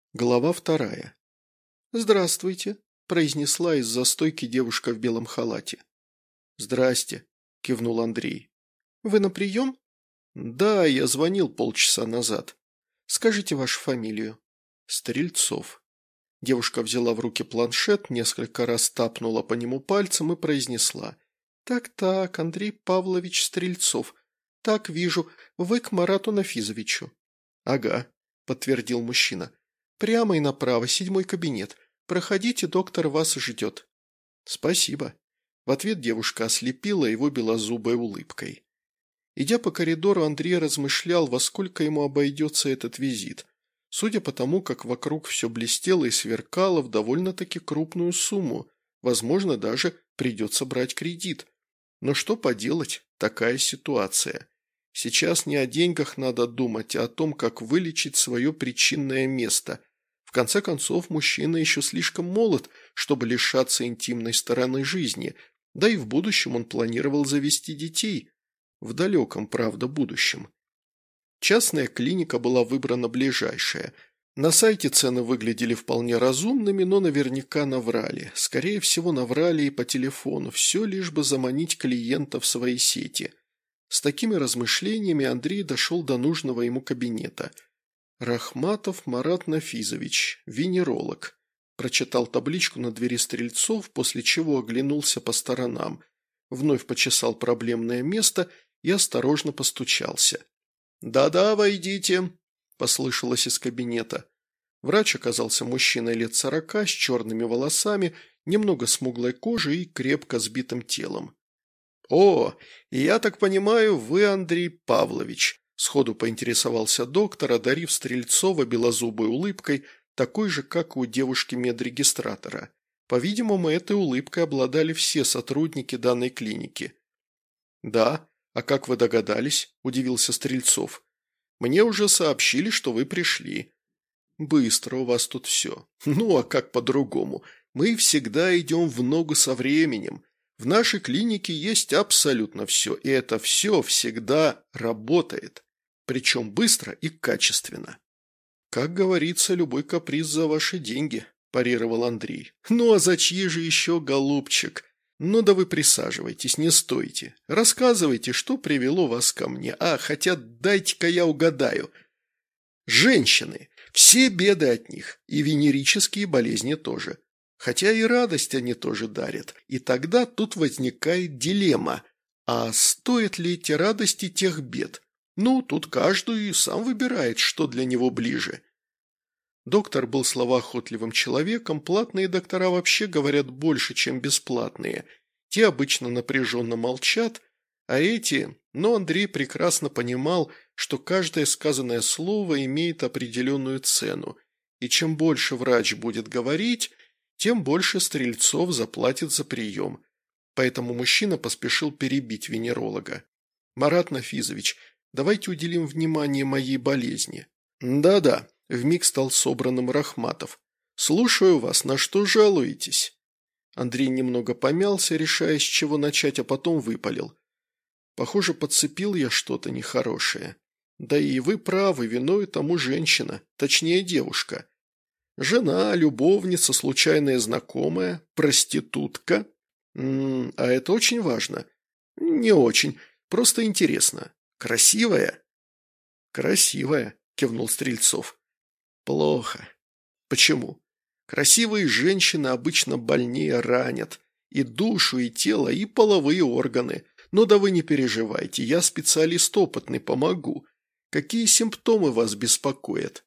Глава 2. «Здравствуйте», – произнесла из-за стойки девушка в белом халате. «Здрасте», – кивнул Андрей. «Вы на прием?» «Да, я звонил полчаса назад. Скажите вашу фамилию». «Стрельцов». Девушка взяла в руки планшет, несколько раз тапнула по нему пальцем и произнесла. «Так-так, Андрей Павлович Стрельцов. Так, вижу, вы к Марату Нафизовичу». «Ага», – подтвердил мужчина. «Прямо и направо, 7-й кабинет. Проходите, доктор вас ждет». «Спасибо». В ответ девушка ослепила его белозубой улыбкой. Идя по коридору, Андрей размышлял, во сколько ему обойдется этот визит. Судя по тому, как вокруг все блестело и сверкало, в довольно-таки крупную сумму. Возможно, даже придется брать кредит. Но что поделать, такая ситуация. Сейчас не о деньгах надо думать, а о том, как вылечить свое причинное место. В конце концов, мужчина еще слишком молод, чтобы лишаться интимной стороны жизни, да и в будущем он планировал завести детей. В далеком, правда, будущем. Частная клиника была выбрана ближайшая. На сайте цены выглядели вполне разумными, но наверняка наврали. Скорее всего, наврали и по телефону, все лишь бы заманить клиента в свои сети. С такими размышлениями Андрей дошел до нужного ему кабинета. «Рахматов Марат Нафизович, венеролог», прочитал табличку на двери Стрельцов, после чего оглянулся по сторонам, вновь почесал проблемное место и осторожно постучался. «Да-да, войдите», – послышалось из кабинета. Врач оказался мужчиной лет 40 с черными волосами, немного смуглой кожей и крепко сбитым телом. «О, я так понимаю, вы Андрей Павлович», – сходу поинтересовался доктор, одарив Стрельцова белозубой улыбкой, такой же, как у девушки-медрегистратора. По-видимому, этой улыбкой обладали все сотрудники данной клиники. «Да, а как вы догадались?» – удивился Стрельцов. «Мне уже сообщили, что вы пришли». «Быстро у вас тут все. Ну, а как по-другому? Мы всегда идем в ногу со временем. В нашей клинике есть абсолютно все, и это все всегда работает. Причем быстро и качественно». «Как говорится, любой каприз за ваши деньги», – парировал Андрей. «Ну а за чьи же еще, голубчик? Ну да вы присаживайтесь, не стойте. Рассказывайте, что привело вас ко мне. Хотя дайте-ка я угадаю. Женщины. Все беды от них. И венерические болезни тоже. Хотя и радость они тоже дарят. И тогда тут возникает дилемма. А стоят ли эти радости тех бед? Ну, тут каждый и сам выбирает, что для него ближе». Доктор был словоохотливым человеком, платные доктора вообще говорят больше, чем бесплатные. Те обычно напряженно молчат, а эти… Но Андрей прекрасно понимал, что каждое сказанное слово имеет определенную цену, и чем больше врач будет говорить, тем больше Стрельцов заплатит за прием. Поэтому мужчина поспешил перебить венеролога. «Марат Нафизович, давайте уделим внимание моей болезни». «Да-да», – вмиг стал собранным Рахматов. «Слушаю вас, на что жалуетесь?» Андрей немного помялся, решая, с чего начать, а потом выпалил. «Похоже, подцепил я что-то нехорошее. Да и вы правы, виной тому женщина, точнее девушка. Жена, любовница, случайная знакомая, проститутка. А это очень важно?» «Не очень, просто интересно. Красивая?» «Красивая», – кивнул Стрельцов. «Плохо. Почему? Красивые женщины обычно больнее ранят. И душу, и тело, и половые органы. Но да вы не переживайте, я специалист опытный, помогу. Какие симптомы вас беспокоят?»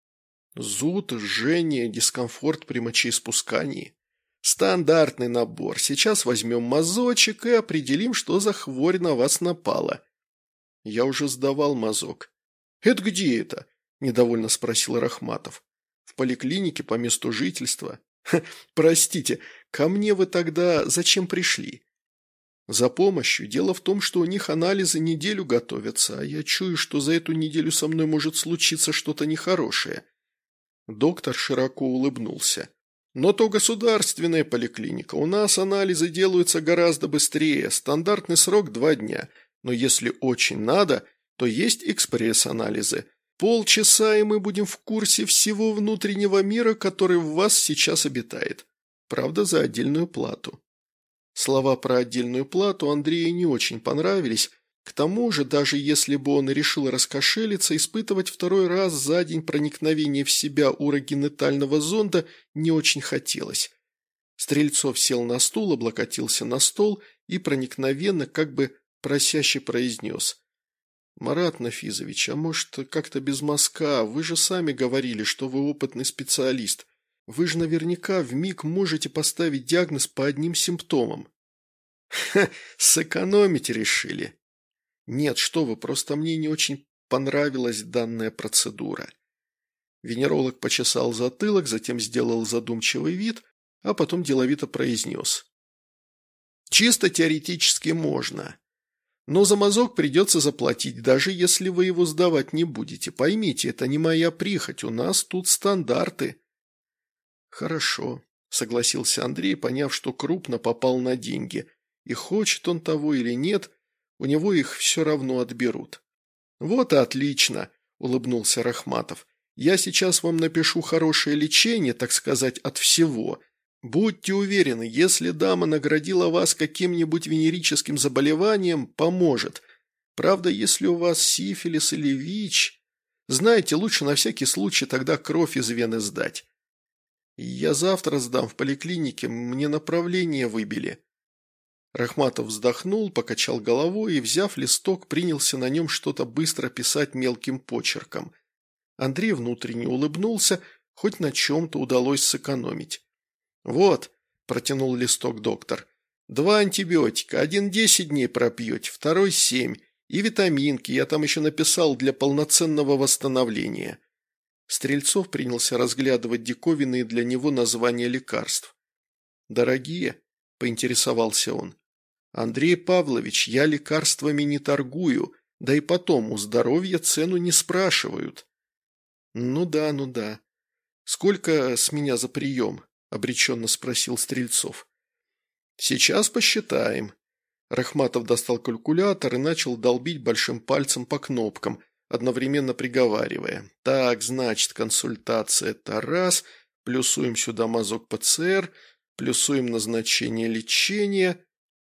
«Зуд, жжение, дискомфорт при мочеиспускании». «Стандартный набор. Сейчас возьмем мазочек и определим, что за хворь на вас напала». «Я уже сдавал мазок». «Это где это?» – недовольно спросил Рахматов. «В поликлинике по месту жительства». «Простите, ко мне вы тогда зачем пришли?» «За помощью. Дело в том, что у них анализы неделю готовятся, а я чую, что за эту неделю со мной может случиться что-то нехорошее». Доктор широко улыбнулся. «Но то государственная поликлиника. У нас анализы делаются гораздо быстрее. Стандартный срок 2 дня. Но если очень надо, то есть экспресс-анализы. Полчаса, и мы будем в курсе всего внутреннего мира, который в вас сейчас обитает. Правда, за отдельную плату». Слова про отдельную плату Андрею не очень понравились. К тому же, даже если бы он решил раскошелиться, испытывать второй раз за день проникновение в себя урогенетального зонда не очень хотелось. Стрельцов сел на стул, облокотился на стол и проникновенно, как бы просяще произнес: «Марат Нафизович, а может, как-то без мазка? Вы же сами говорили, что вы опытный специалист. Вы же наверняка вмиг можете поставить диагноз по одним симптомам». «Ха, сэкономить решили». «Нет, что вы, просто мне не очень понравилась данная процедура». Венеролог почесал затылок, затем сделал задумчивый вид, а потом деловито произнес: «Чисто теоретически можно. Но за мазок придется заплатить, даже если вы его сдавать не будете. Поймите, это не моя прихоть, у нас тут стандарты». «Хорошо», – согласился Андрей, поняв, что крупно попал на деньги. И хочет он того или нет, у него их все равно отберут. «Вот и отлично», – улыбнулся Рахматов. «Я сейчас вам напишу хорошее лечение, так сказать, от всего. Будьте уверены, если дама наградила вас каким-нибудь венерическим заболеванием, поможет. Правда, если у вас сифилис или ВИЧ, знаете, лучше на всякий случай тогда кровь из вены сдать. Я завтра сдам в поликлинике, мне направление выбили». Рахматов вздохнул, покачал головой и, взяв листок, принялся на нем что-то быстро писать мелким почерком. Андрей внутренне улыбнулся, хоть на чем-то удалось сэкономить. «Вот», – протянул листок доктор, – «2 антибиотика, один 10 дней пропьете, второй 7, и витаминки, я там еще написал для полноценного восстановления». Стрельцов принялся разглядывать диковинные для него названия лекарств. «Дорогие?» – поинтересовался он. «Андрей Павлович, я лекарствами не торгую, да и потом у здоровья цену не спрашивают». «Ну да, ну да. Сколько с меня за прием?» – обреченно спросил Стрельцов. «Сейчас посчитаем». Рахматов достал калькулятор и начал долбить большим пальцем по кнопкам, одновременно приговаривая: «Так, значит, консультация – это раз, плюсуем сюда мазок ПЦР, плюсуем назначение лечения».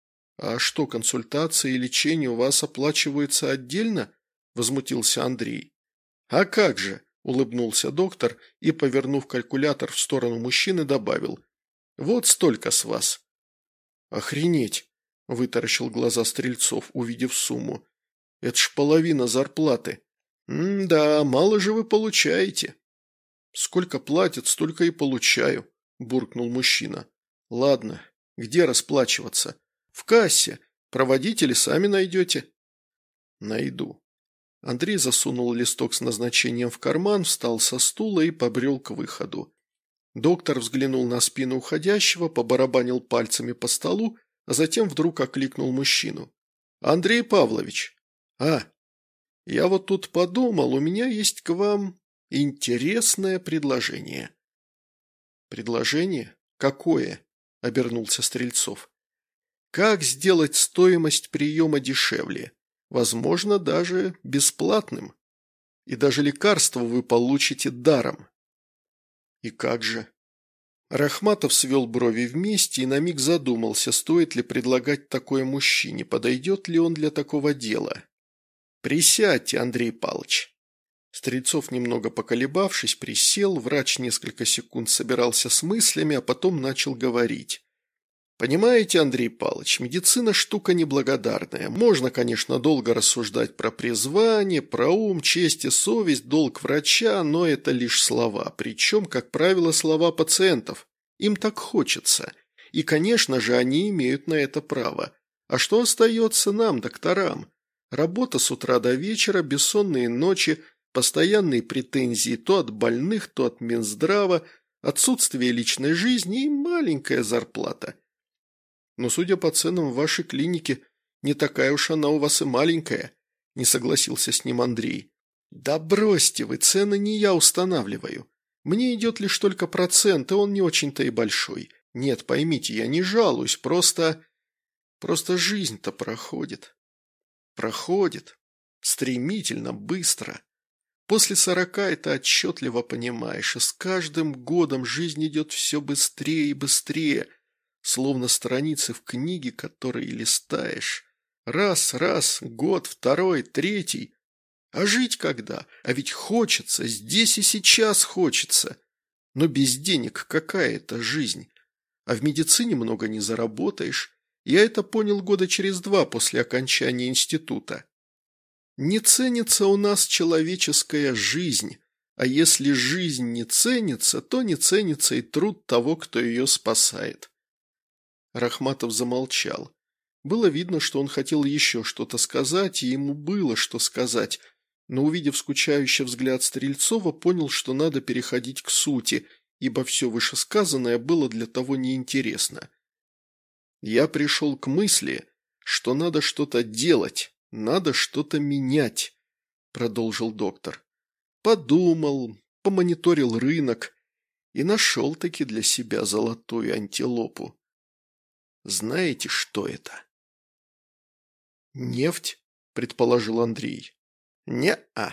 «А что, консультация и лечение у вас оплачиваются отдельно?» – возмутился Андрей. «А как же?» – улыбнулся доктор и, повернув калькулятор в сторону мужчины, добавил: «Вот столько с вас». «Охренеть!» – вытаращил глаза Стрельцов, увидев сумму. «Это ж половина зарплаты». «Да, мало же вы получаете». «Сколько платят, столько и получаю», – буркнул мужчина. «Ладно, где расплачиваться?» «В кассе. Проводители сами найдете». «Найду». Андрей засунул листок с назначением в карман, встал со стула и побрел к выходу. Доктор взглянул на спину уходящего, побарабанил пальцами по столу, а затем вдруг окликнул мужчину. «Андрей Павлович!» «А, я вот тут подумал, у меня есть к вам интересное предложение». «Предложение? Какое?» – обернулся Стрельцов. «Как сделать стоимость приема дешевле? Возможно, даже бесплатным. И даже лекарство вы получите даром». «И как же?» Рахматов свел брови вместе и на миг задумался, стоит ли предлагать такое мужчине, подойдет ли он для такого дела. «Присядьте, Андрей Павлович». Стрельцов, немного поколебавшись, присел, врач несколько секунд собирался с мыслями, а потом начал говорить. «Понимаете, Андрей Павлович, медицина штука неблагодарная. Можно, конечно, долго рассуждать про призвание, про ум, честь и совесть, долг врача, но это лишь слова, причем, как правило, слова пациентов. Им так хочется. И, конечно же, они имеют на это право. А что остается нам, докторам? Работа с утра до вечера, бессонные ночи, постоянные претензии то от больных, то от Минздрава, отсутствие личной жизни и маленькая зарплата. Но, судя по ценам в вашей клинике, не такая уж она у вас и маленькая», – не согласился с ним Андрей. «Да бросьте вы, цены не я устанавливаю. Мне идет лишь только процент, и он не очень-то и большой. Нет, поймите, я не жалуюсь, просто жизнь-то проходит. Проходит. Стремительно, быстро. После 40 это отчетливо понимаешь, и с каждым годом жизнь идет все быстрее и быстрее, словно страницы в книге, которые листаешь. Раз, год, второй, третий. А жить когда? А ведь хочется, здесь и сейчас хочется. Но без денег какая это жизнь? А в медицине много не заработаешь. Я это понял года через 2 после окончания института. Не ценится у нас человеческая жизнь, а если жизнь не ценится, то не ценится и труд того, кто ее спасает. Рахматов замолчал. Было видно, что он хотел еще что-то сказать, и ему было что сказать, но, увидев скучающий взгляд Стрельцова, понял, что надо переходить к сути, ибо все вышесказанное было для того неинтересно. «Я пришел к мысли, что надо что-то делать, надо что-то менять», – продолжил доктор. «Подумал, помониторил рынок и нашел-таки для себя золотую антилопу. Знаете, что это?» «Нефть», – предположил Андрей. «Не-а».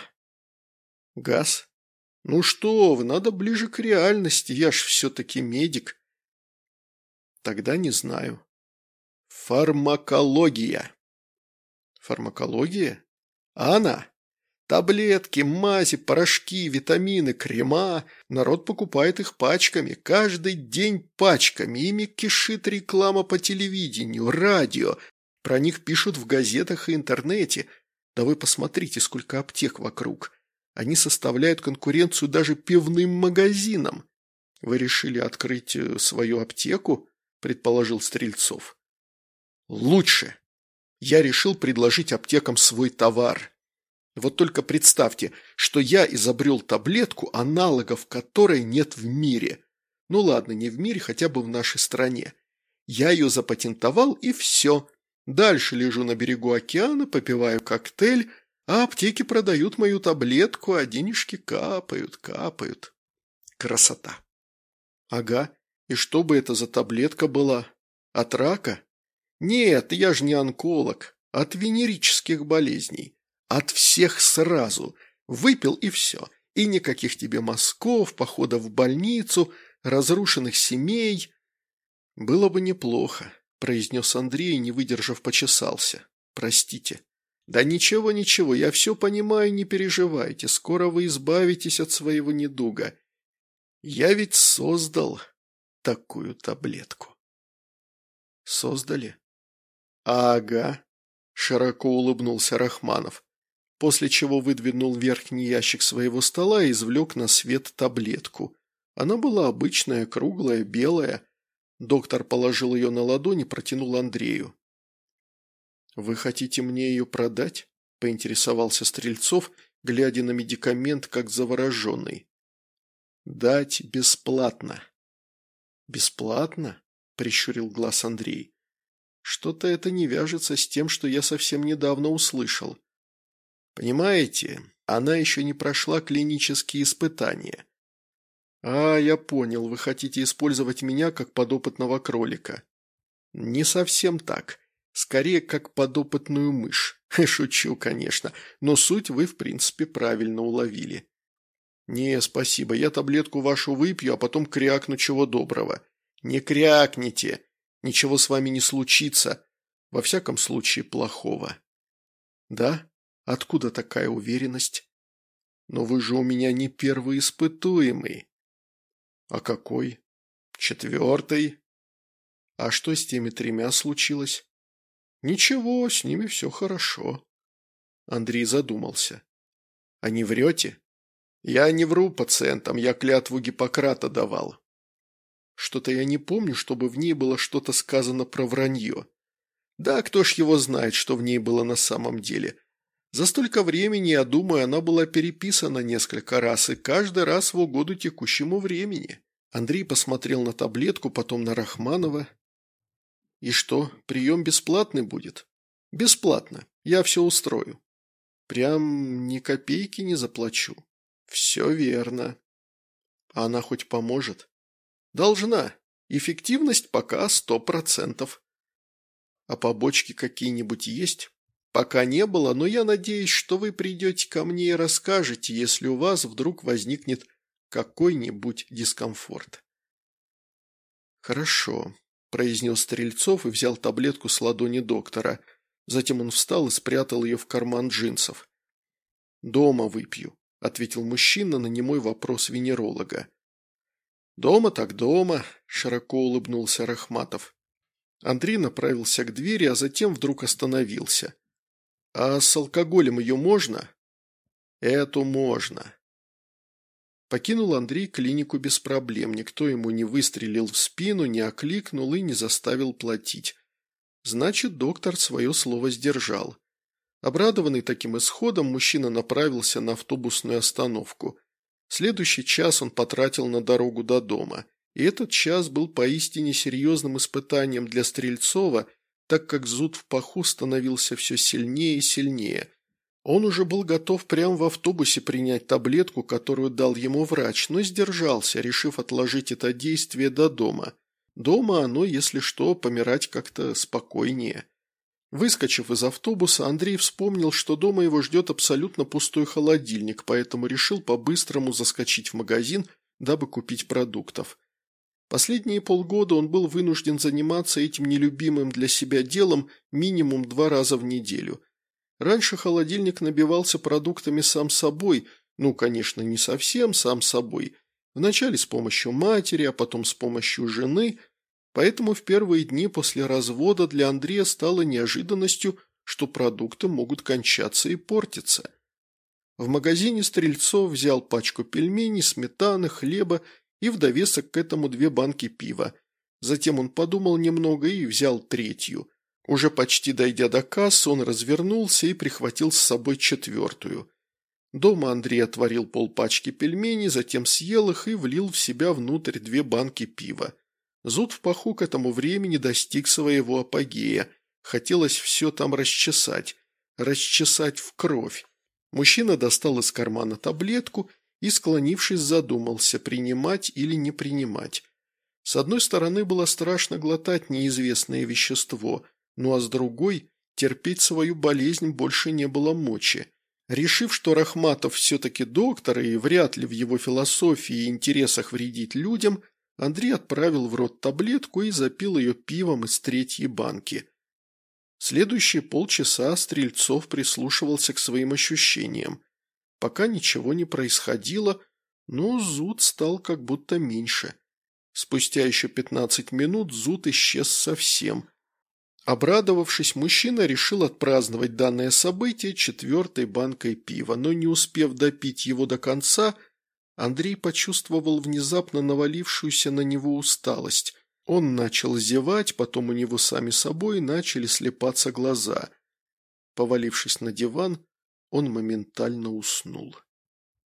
«Газ? Ну что вы, надо ближе к реальности, я ж все-таки медик». «Тогда не знаю». «Фармакология». «Фармакология? А она? Таблетки, мази, порошки, витамины, крема. Народ покупает их пачками, каждый день пачками. Ими кишит реклама по телевидению, радио. Про них пишут в газетах и интернете. Да вы посмотрите, сколько аптек вокруг. Они составляют конкуренцию даже пивным магазинам. Вы решили открыть свою аптеку?» – предположил Стрельцов. «Лучше. Я решил предложить аптекам свой товар. Вот только представьте, что я изобрел таблетку, аналогов которой нет в мире. Ну ладно, не в мире, хотя бы в нашей стране. Я ее запатентовал, и все. Дальше лежу на берегу океана, попиваю коктейль, а аптеки продают мою таблетку, а денежки капают, капают. Красота. Ага, и что бы это за таблетка была? От рака? Нет, я же не онколог. От венерических болезней. От всех сразу. Выпил и все. И никаких тебе мазков, походов в больницу, разрушенных семей. Было бы неплохо, произнес Андрей, не выдержав, почесался. Простите. Да ничего, я все понимаю, не переживайте. Скоро вы избавитесь от своего недуга. Я ведь создал такую таблетку. Создали? Ага, широко улыбнулся Рахманов, после чего выдвинул верхний ящик своего стола и извлек на свет таблетку. Она была обычная, круглая, белая. Доктор положил ее на ладонь и протянул Андрею. «Вы хотите мне ее продать?» – поинтересовался Стрельцов, глядя на медикамент как завороженный. «Дать бесплатно». «Бесплатно?» – прищурил глаз Андрей. «Что-то это не вяжется с тем, что я совсем недавно услышал. Понимаете, она еще не прошла клинические испытания». «А, я понял, вы хотите использовать меня как подопытного кролика». «Не совсем так. Скорее, как подопытную мышь. Шучу, конечно, но суть вы, в принципе, правильно уловили». «Не, спасибо, я таблетку вашу выпью, а потом крякну чего доброго». «Не крякните. Ничего с вами не случится. Во всяком случае, плохого». «Да? Откуда такая уверенность?» «Но вы же у меня не первый испытуемый». «А какой?» «4-й». «А что с теми 3 случилось?» «Ничего, с ними все хорошо». Андрей задумался. «А не врете?» «Я не вру пациентам, я клятву Гиппократа давал». «Что-то я не помню, чтобы в ней было что-то сказано про вранье». «Да, кто ж его знает, что в ней было на самом деле. За столько времени, я думаю, она была переписана несколько раз, и каждый раз в угоду текущему времени». Андрей посмотрел на таблетку, потом на Рахманова. «И что, прием бесплатный будет?» «Бесплатно. Я все устрою». «Прям ни копейки не заплачу». «Все верно». «А она хоть поможет?» «Должна. Эффективность пока 100%. А побочки какие-нибудь есть?» «Пока не было, но я надеюсь, что вы придете ко мне и расскажете, если у вас вдруг возникнет какой-нибудь дискомфорт». «Хорошо», – произнес Стрельцов и взял таблетку с ладони доктора. Затем он встал и спрятал ее в карман джинсов. «Дома выпью», – ответил мужчина на немой вопрос венеролога. «Дома так дома», – широко улыбнулся Рахматов. Андрей направился к двери, а затем вдруг остановился. «А с алкоголем ее можно?» «Эту можно». Покинул Андрей клинику без проблем, никто ему не выстрелил в спину, не окликнул и не заставил платить. Значит, доктор свое слово сдержал. Обрадованный таким исходом, мужчина направился на автобусную остановку. Следующий час он потратил на дорогу до дома. И этот час был поистине серьезным испытанием для Стрельцова, так как зуд в паху становился все сильнее и сильнее. Он уже был готов прямо в автобусе принять таблетку, которую дал ему врач, но сдержался, решив отложить это действие до дома. Дома оно, если что, помирать как-то спокойнее. Выскочив из автобуса, Андрей вспомнил, что дома его ждет абсолютно пустой холодильник, поэтому решил по-быстрому заскочить в магазин, дабы купить продуктов. Последние полгода он был вынужден заниматься этим нелюбимым для себя делом минимум 2 раза в неделю. Раньше холодильник набивался продуктами сам собой, конечно, не совсем сам собой. Вначале с помощью матери, а потом с помощью жены. Поэтому в первые дни после развода для Андрея стало неожиданностью, что продукты могут кончаться и портиться. В магазине Стрельцов взял пачку пельменей, сметаны, хлеба и в довесок к этому 2 банки пива. Затем он подумал немного и взял 3-ю. Уже почти дойдя до кассы, он развернулся и прихватил с собой 4-ю. Дома Андрей отварил полпачки пельменей, затем съел их и влил в себя внутрь 2 банки пива. Зуд в паху к этому времени достиг своего апогея. Хотелось все там расчесать в кровь. Мужчина достал из кармана таблетку и, склонившись, задумался, принимать или не принимать. С одной стороны, было страшно глотать неизвестное вещество, а с другой – терпеть свою болезнь больше не было мочи. Решив, что Рахматов все-таки доктор и вряд ли в его философии и интересах вредить людям, Андрей отправил в рот таблетку и запил ее пивом из 3-й банки. Следующие полчаса Стрельцов прислушивался к своим ощущениям. Пока ничего не происходило, но зуд стал как будто меньше. Спустя еще 15 минут зуд исчез совсем. Обрадовавшись, мужчина решил отпраздновать данное событие 4-й банкой пива, но не успев допить его до конца, Андрей почувствовал внезапно навалившуюся на него усталость. Он начал зевать, потом у него сами собой начали слепаться глаза. Повалившись на диван, он моментально уснул.